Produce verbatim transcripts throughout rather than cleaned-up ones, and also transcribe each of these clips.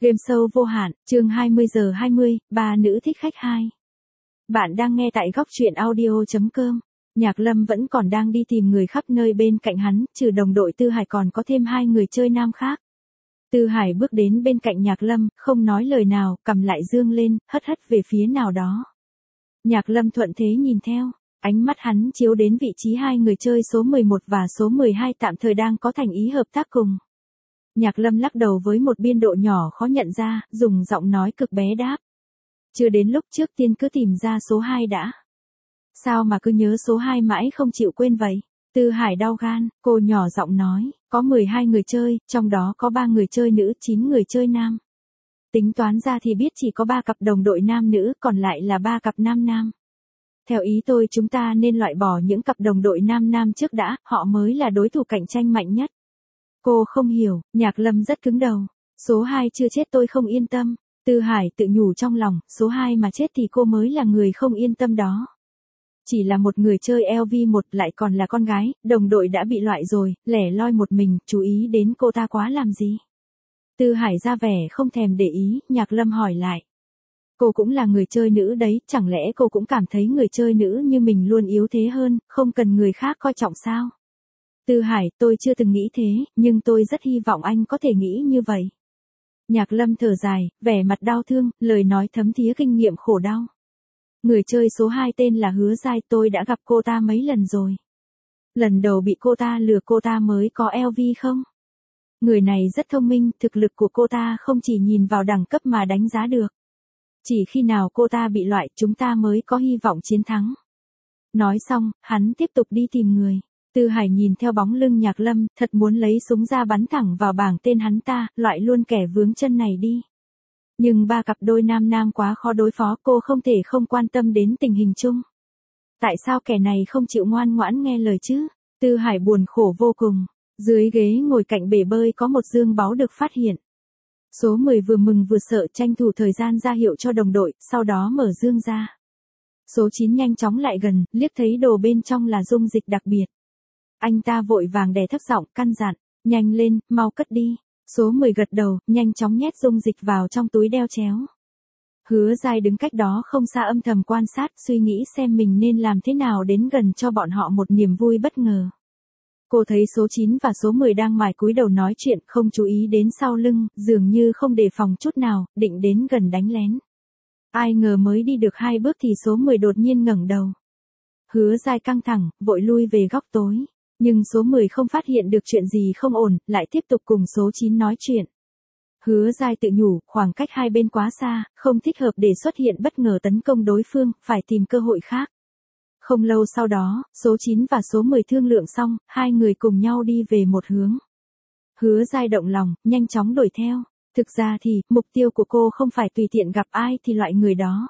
Game show vô hạn, chương hai mươi giờ hai mươi, ba nữ thích khách hai. Bạn đang nghe tại góc truyện audio chấm com. Nhạc Lâm vẫn còn đang đi tìm người khắp nơi bên cạnh hắn, trừ đồng đội Tư Hải còn có thêm hai người chơi nam khác. Tư Hải bước đến bên cạnh Nhạc Lâm, không nói lời nào, cầm lại dương lên, hất hất về phía nào đó. Nhạc Lâm thuận thế nhìn theo, ánh mắt hắn chiếu đến vị trí hai người chơi số mười một và số mười hai tạm thời đang có thành ý hợp tác cùng. Nhạc Lâm lắc đầu với một biên độ nhỏ khó nhận ra, dùng giọng nói cực bé đáp. Chưa đến lúc trước tiên cứ tìm ra số hai đã. Sao mà cứ nhớ số hai mãi không chịu quên vậy? Tư Hải đau gan, cô nhỏ giọng nói, có mười hai người chơi, trong đó có ba người chơi nữ, chín người chơi nam. Tính toán ra thì biết chỉ có ba cặp đồng đội nam nữ, còn lại là ba cặp nam nam. Theo ý tôi chúng ta nên loại bỏ những cặp đồng đội nam nam trước đã, họ mới là đối thủ cạnh tranh mạnh nhất. Cô không hiểu, Nhạc Lâm rất cứng đầu. Số hai chưa chết tôi không yên tâm. Tư Hải tự nhủ trong lòng, số hai mà chết thì cô mới là người không yên tâm đó. Chỉ là một người chơi L V một lại còn là con gái, đồng đội đã bị loại rồi, lẻ loi một mình, chú ý đến cô ta quá làm gì. Tư Hải ra vẻ không thèm để ý, Nhạc Lâm hỏi lại. Cô cũng là người chơi nữ đấy, chẳng lẽ cô cũng cảm thấy người chơi nữ như mình luôn yếu thế hơn, không cần người khác coi trọng sao? Tư Hải, tôi chưa từng nghĩ thế, nhưng tôi rất hy vọng anh có thể nghĩ như vậy. Nhạc Lâm thở dài, vẻ mặt đau thương, lời nói thấm thía kinh nghiệm khổ đau. Người chơi số hai tên là Hứa Giai, tôi đã gặp cô ta mấy lần rồi. Lần đầu bị cô ta lừa cô ta mới có L V không? Người này rất thông minh, thực lực của cô ta không chỉ nhìn vào đẳng cấp mà đánh giá được. Chỉ khi nào cô ta bị loại chúng ta mới có hy vọng chiến thắng. Nói xong, hắn tiếp tục đi tìm người. Tư Hải nhìn theo bóng lưng Nhạc Lâm, thật muốn lấy súng ra bắn thẳng vào bảng tên hắn ta, loại luôn kẻ vướng chân này đi. Nhưng ba cặp đôi nam nam quá khó đối phó, cô không thể không quan tâm đến tình hình chung. Tại sao kẻ này không chịu ngoan ngoãn nghe lời chứ? Tư Hải buồn khổ vô cùng. Dưới ghế ngồi cạnh bể bơi có một dương báu được phát hiện. Số mười vừa mừng vừa sợ tranh thủ thời gian ra hiệu cho đồng đội, sau đó mở dương ra. Số chín nhanh chóng lại gần, liếc thấy đồ bên trong là dung dịch đặc biệt. Anh ta vội vàng đè thấp giọng, căn dặn, nhanh lên, mau cất đi. Số mười gật đầu, nhanh chóng nhét dung dịch vào trong túi đeo chéo. Hứa Giai đứng cách đó không xa âm thầm quan sát, suy nghĩ xem mình nên làm thế nào đến gần cho bọn họ một niềm vui bất ngờ. Cô thấy số chín và số mười đang mải cúi đầu nói chuyện, không chú ý đến sau lưng, dường như không đề phòng chút nào, định đến gần đánh lén. Ai ngờ mới đi được hai bước thì số mười đột nhiên ngẩng đầu. Hứa Giai căng thẳng, vội lui về góc tối. Nhưng số mười không phát hiện được chuyện gì không ổn, lại tiếp tục cùng số chín nói chuyện. Hứa Giai tự nhủ, khoảng cách hai bên quá xa, không thích hợp để xuất hiện bất ngờ tấn công đối phương, phải tìm cơ hội khác. Không lâu sau đó, số chín và số mười thương lượng xong, hai người cùng nhau đi về một hướng. Hứa Giai động lòng, nhanh chóng đuổi theo. Thực ra thì, mục tiêu của cô không phải tùy tiện gặp ai thì loại người đó.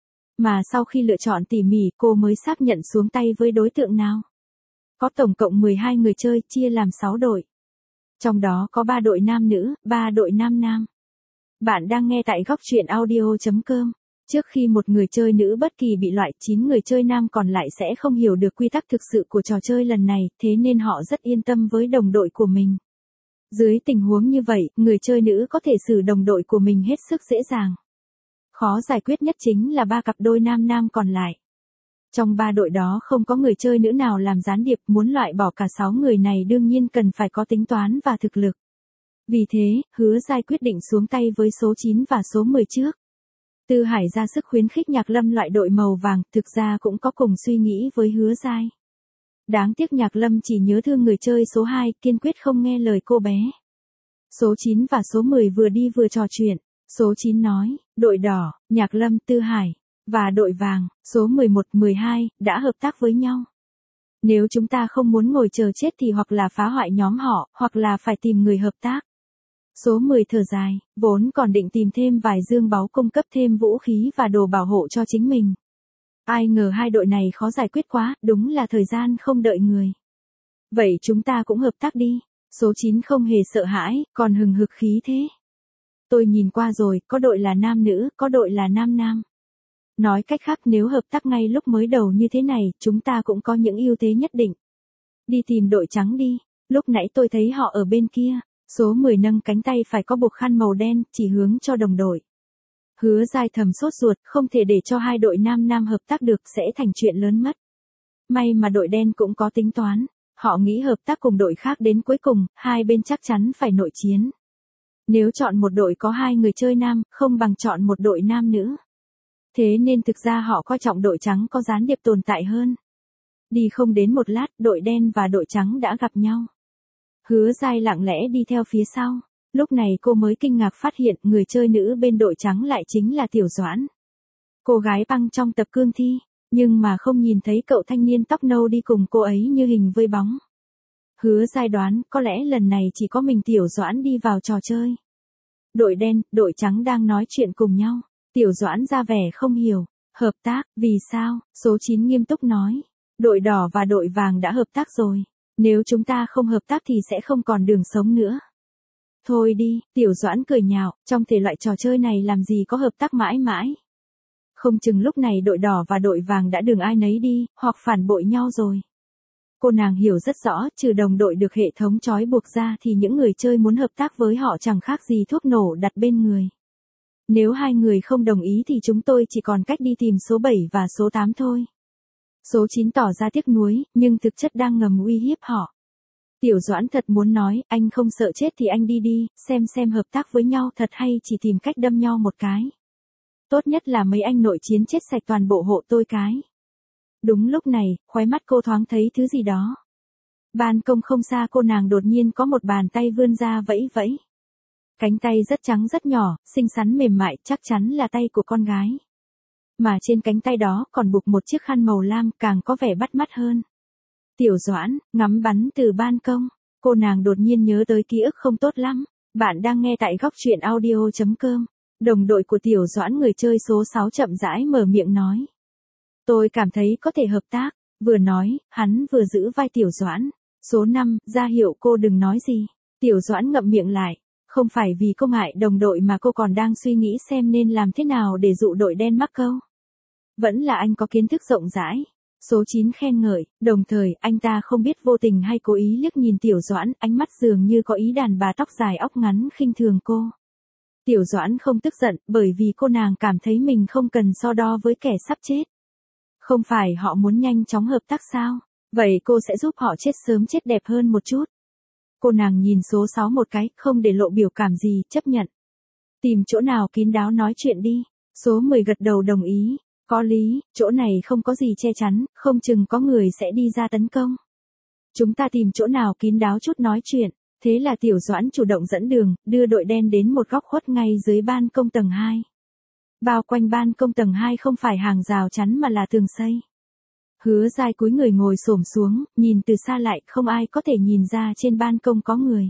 Mà sau khi lựa chọn tỉ mỉ, cô mới xác nhận xuống tay với đối tượng nào. Có tổng cộng mười hai người chơi, chia làm sáu đội. Trong đó có ba đội nam nữ, ba đội nam nam. Bạn đang nghe tại góc truyện audio chấm com. Trước khi một người chơi nữ bất kỳ bị loại, chín người chơi nam còn lại sẽ không hiểu được quy tắc thực sự của trò chơi lần này, thế nên họ rất yên tâm với đồng đội của mình. Dưới tình huống như vậy, người chơi nữ có thể xử đồng đội của mình hết sức dễ dàng. Khó giải quyết nhất chính là ba cặp đôi nam nam còn lại. Trong ba đội đó không có người chơi nữ nào làm gián điệp, muốn loại bỏ cả sáu người này đương nhiên cần phải có tính toán và thực lực. Vì thế, Hứa Giai quyết định xuống tay với số chín và số mười trước. Tư Hải ra sức khuyến khích Nhạc Lâm loại đội màu vàng, thực ra cũng có cùng suy nghĩ với Hứa Giai. Đáng tiếc Nhạc Lâm chỉ nhớ thương người chơi số hai, kiên quyết không nghe lời cô bé. Số chín và số mười vừa đi vừa trò chuyện. Số chín nói, đội đỏ, Nhạc Lâm, Tư Hải và đội vàng, số mười một, mười hai, đã hợp tác với nhau. Nếu chúng ta không muốn ngồi chờ chết thì hoặc là phá hoại nhóm họ, hoặc là phải tìm người hợp tác. Số mười thở dài, vốn còn định tìm thêm vài dương báu cung cấp thêm vũ khí và đồ bảo hộ cho chính mình. Ai ngờ hai đội này khó giải quyết quá, đúng là thời gian không đợi người. Vậy chúng ta cũng hợp tác đi. Số chín không hề sợ hãi, còn hừng hực khí thế. Tôi nhìn qua rồi, có đội là nam nữ, có đội là nam nam. Nói cách khác nếu hợp tác ngay lúc mới đầu như thế này, chúng ta cũng có những ưu thế nhất định. Đi tìm đội trắng đi, lúc nãy tôi thấy họ ở bên kia. Số mười nâng cánh tay phải có buộc khăn màu đen, chỉ hướng cho đồng đội. Hứa Giai thầm sốt ruột, không thể để cho hai đội nam nam hợp tác được, sẽ thành chuyện lớn mất. May mà đội đen cũng có tính toán, họ nghĩ hợp tác cùng đội khác đến cuối cùng, hai bên chắc chắn phải nội chiến. Nếu chọn một đội có hai người chơi nam, không bằng chọn một đội nam nữ. Thế nên thực ra họ coi trọng đội trắng có gián điệp tồn tại hơn. Đi không đến một lát, đội đen và đội trắng đã gặp nhau. Hứa Giai lặng lẽ đi theo phía sau. Lúc này cô mới kinh ngạc phát hiện người chơi nữ bên đội trắng lại chính là Tiểu Doãn. Cô gái băng trong tập cương thi, nhưng mà không nhìn thấy cậu thanh niên tóc nâu đi cùng cô ấy như hình với bóng. Hứa Giai đoán có lẽ lần này chỉ có mình Tiểu Doãn đi vào trò chơi. Đội đen, đội trắng đang nói chuyện cùng nhau. Tiểu Doãn ra vẻ không hiểu. Hợp tác, vì sao? Số chín nghiêm túc nói. Đội đỏ và đội vàng đã hợp tác rồi. Nếu chúng ta không hợp tác thì sẽ không còn đường sống nữa. Thôi đi, Tiểu Doãn cười nhạo, trong thể loại trò chơi này làm gì có hợp tác mãi mãi. Không chừng lúc này đội đỏ và đội vàng đã đường ai nấy đi, hoặc phản bội nhau rồi. Cô nàng hiểu rất rõ, trừ đồng đội được hệ thống trói buộc ra thì những người chơi muốn hợp tác với họ chẳng khác gì thuốc nổ đặt bên người. Nếu hai người không đồng ý thì chúng tôi chỉ còn cách đi tìm số bảy và số tám thôi. Số chín tỏ ra tiếc nuối, nhưng thực chất đang ngầm uy hiếp họ. Tiểu Doãn thật muốn nói, anh không sợ chết thì anh đi đi, xem xem hợp tác với nhau thật hay chỉ tìm cách đâm nhau một cái. Tốt nhất là mấy anh nội chiến chết sạch toàn bộ hộ tôi cái. Đúng lúc này, khóe mắt cô thoáng thấy thứ gì đó. Ban công không xa cô nàng đột nhiên có một bàn tay vươn ra vẫy vẫy. Cánh tay rất trắng rất nhỏ, xinh xắn mềm mại, chắc chắn là tay của con gái. Mà trên cánh tay đó còn buộc một chiếc khăn màu lam càng có vẻ bắt mắt hơn. Tiểu Doãn, ngắm bắn từ ban công, cô nàng đột nhiên nhớ tới ký ức không tốt lắm. Bạn đang nghe tại góc truyện audio chấm com. Đồng đội của Tiểu Doãn người chơi số sáu chậm rãi mở miệng nói. Tôi cảm thấy có thể hợp tác, vừa nói, hắn vừa giữ vai Tiểu Doãn. Số năm, ra hiệu cô đừng nói gì. Tiểu Doãn ngậm miệng lại. Không phải vì cô ngại đồng đội mà cô còn đang suy nghĩ xem nên làm thế nào để dụ đội đen mắc câu. Vẫn là anh có kiến thức rộng rãi. Số chín khen ngợi, đồng thời anh ta không biết vô tình hay cố ý liếc nhìn Tiểu Doãn, ánh mắt dường như có ý đàn bà tóc dài óc ngắn khinh thường cô. Tiểu Doãn không tức giận bởi vì cô nàng cảm thấy mình không cần so đo với kẻ sắp chết. Không phải họ muốn nhanh chóng hợp tác sao? Vậy cô sẽ giúp họ chết sớm chết đẹp hơn một chút. Cô nàng nhìn số sáu một cái, không để lộ biểu cảm gì, chấp nhận. Tìm chỗ nào kín đáo nói chuyện đi. Số mười gật đầu đồng ý. Có lý, chỗ này không có gì che chắn, không chừng có người sẽ đi ra tấn công. Chúng ta tìm chỗ nào kín đáo chút nói chuyện. Thế là Tiểu Doãn chủ động dẫn đường, đưa đội đen đến một góc khuất ngay dưới ban công tầng hai. Bao quanh ban công tầng hai không phải hàng rào chắn mà là tường xây. Hứa Giai cúi người ngồi xổm xuống, nhìn từ xa lại, không ai có thể nhìn ra trên ban công có người.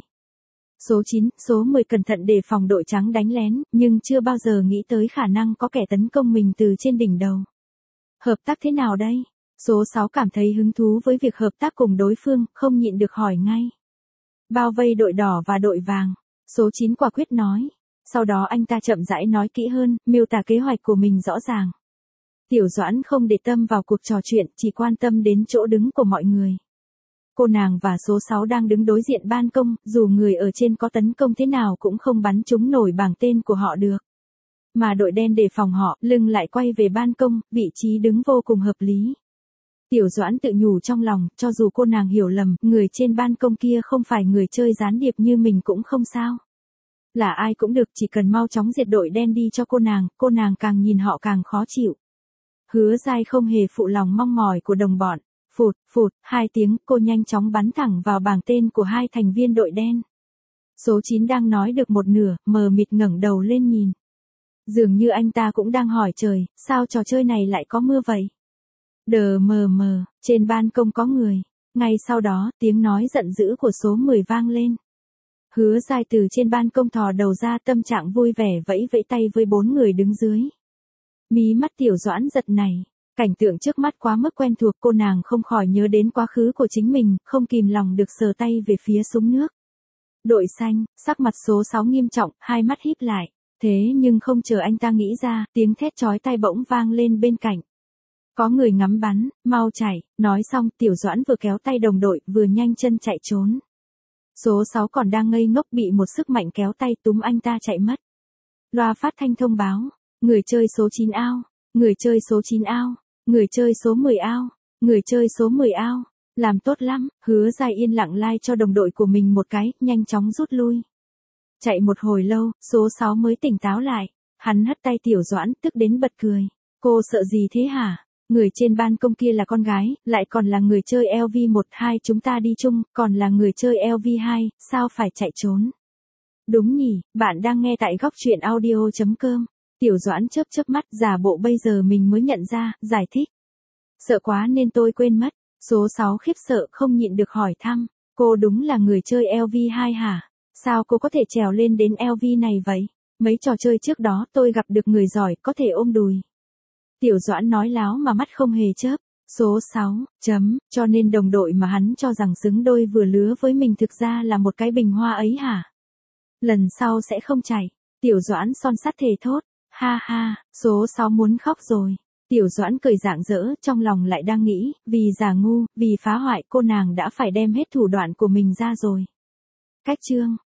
Số chín, số mười cẩn thận đề phòng đội trắng đánh lén, nhưng chưa bao giờ nghĩ tới khả năng có kẻ tấn công mình từ trên đỉnh đầu. Hợp tác thế nào đây? Số sáu cảm thấy hứng thú với việc hợp tác cùng đối phương, không nhịn được hỏi ngay. Bao vây đội đỏ và đội vàng. Số chín quả quyết nói. Sau đó anh ta chậm rãi nói kỹ hơn, miêu tả kế hoạch của mình rõ ràng. Tiểu Doãn không để tâm vào cuộc trò chuyện, chỉ quan tâm đến chỗ đứng của mọi người. Cô nàng và số sáu đang đứng đối diện ban công, dù người ở trên có tấn công thế nào cũng không bắn trúng nổi bảng tên của họ được. Mà đội đen đề phòng họ, lưng lại quay về ban công, vị trí đứng vô cùng hợp lý. Tiểu Doãn tự nhủ trong lòng, cho dù cô nàng hiểu lầm, người trên ban công kia không phải người chơi gián điệp như mình cũng không sao. Là ai cũng được, chỉ cần mau chóng diệt đội đen đi cho cô nàng, cô nàng càng nhìn họ càng khó chịu. Hứa Giai không hề phụ lòng mong mỏi của đồng bọn. Phụt, phụt, hai tiếng, cô nhanh chóng bắn thẳng vào bảng tên của hai thành viên đội đen. Số chín đang nói được một nửa, mờ mịt ngẩng đầu lên nhìn. Dường như anh ta cũng đang hỏi trời, sao trò chơi này lại có mưa vậy? Đờ mờ mờ, trên ban công có người. Ngay sau đó, tiếng nói giận dữ của số mười vang lên. Hứa Giai từ trên ban công thò đầu ra, tâm trạng vui vẻ vẫy vẫy tay với bốn người đứng dưới. Mí mắt Tiểu Doãn giật này. Cảnh tượng trước mắt quá mức quen thuộc, cô nàng không khỏi nhớ đến quá khứ của chính mình, không kìm lòng được sờ tay về phía súng nước. Đội xanh, sắc mặt số sáu nghiêm trọng, hai mắt híp lại. Thế nhưng không chờ anh ta nghĩ ra, tiếng thét chói tai bỗng vang lên bên cạnh. Có người ngắm bắn, mau chạy, nói xong Tiểu Doãn vừa kéo tay đồng đội, vừa nhanh chân chạy trốn. Số sáu còn đang ngây ngốc bị một sức mạnh kéo tay túm anh ta chạy mất. Loa phát thanh thông báo, người chơi số chín ao, người chơi số chín ao, người chơi số mười ao, người chơi số mười ao. Làm tốt lắm, Hứa Giai yên lặng like cho đồng đội của mình một cái, nhanh chóng rút lui. Chạy một hồi lâu, số sáu mới tỉnh táo lại. Hắn hất tay Tiểu Doãn, tức đến bật cười. Cô sợ gì thế hả? Người trên ban công kia là con gái, lại còn là người chơi L V một hai chúng ta đi chung, còn là người chơi L V hai, sao phải chạy trốn? Đúng nhỉ, bạn đang nghe tại góc truyện audio chấm com. Tiểu Doãn chớp chớp mắt, giả bộ bây giờ mình mới nhận ra, giải thích. Sợ quá nên tôi quên mất. Số sáu khiếp sợ không nhịn được hỏi thăm. Cô đúng là người chơi L V hai hả? Sao cô có thể trèo lên đến L V này vậy? Mấy trò chơi trước đó tôi gặp được người giỏi có thể ôm đùi. Tiểu Doãn nói láo mà mắt không hề chớp. Số sáu, chấm, cho nên đồng đội mà hắn cho rằng xứng đôi vừa lứa với mình thực ra là một cái bình hoa ấy hả? Lần sau sẽ không chạy. Tiểu Doãn son sắt thề thốt. Ha ha, số sáu muốn khóc rồi. Tiểu Doãn cười rạng rỡ, trong lòng lại đang nghĩ, vì giả ngu, vì phá hoại cô nàng đã phải đem hết thủ đoạn của mình ra rồi. Cách chương